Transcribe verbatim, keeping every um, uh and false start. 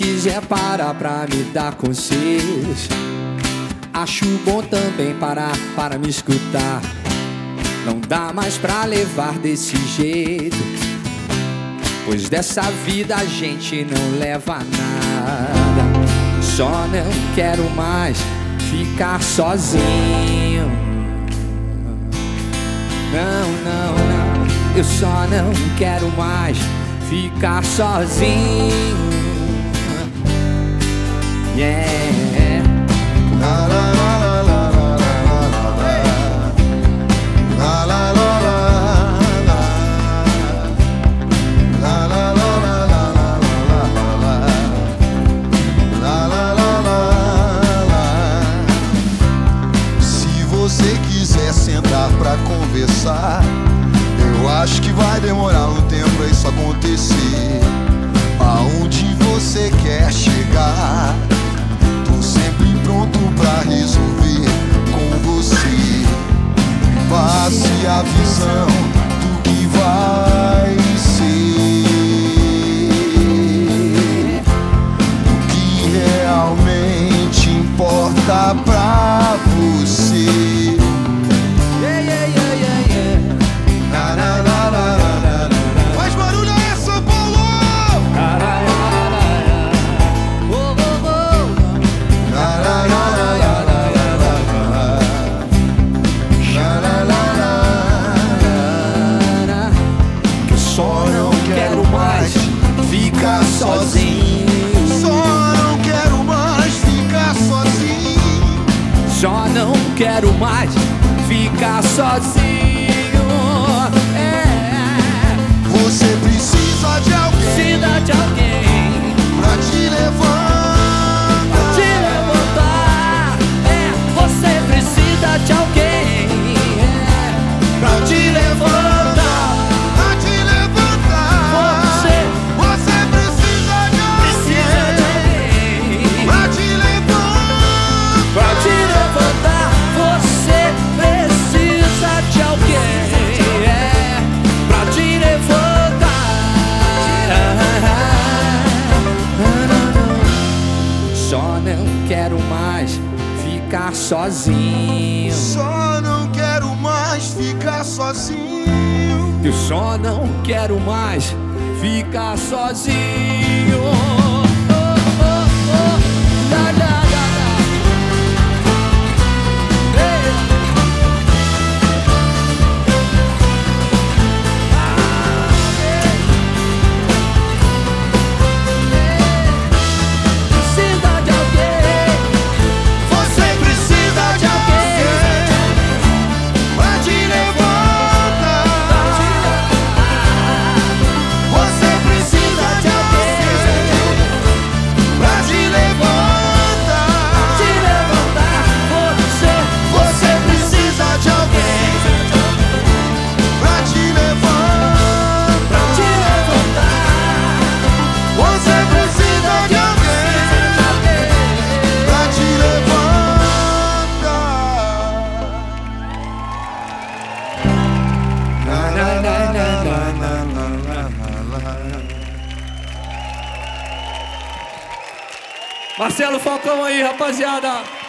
quiser parar pra me dar conselhos, acho bom também parar para me escutar. Não dá mais pra levar desse jeito, pois dessa vida a gente não leva nada. Só não quero mais ficar sozinho. Não, não, não. Eu só não quero mais ficar sozinho. Yeah. La, la, la, la, la, la, la, la, la, la. Sentar pra conversar, eu acho que vai demorar um tempo pra isso acontecer. Aonde você quer chegar, tô sempre pronto pra resolver com você. Passe a visão do que vai ser, do que realmente importa pra você. Sozinho. Só não quero mais ficar sozinho. Só não quero mais ficar sozinho. É. Você precisa de alguém, precisa de alguém pra te levantar, pra te levantar. É. Você precisa de alguém, é, pra te levantar. Quero mais ficar sozinho. Só não quero mais ficar sozinho. Eu só não quero mais ficar sozinho. Oh, oh, oh. Da, da, da, da. Hey. Ah, hey. Marcelo Falcão aí, rapaziada.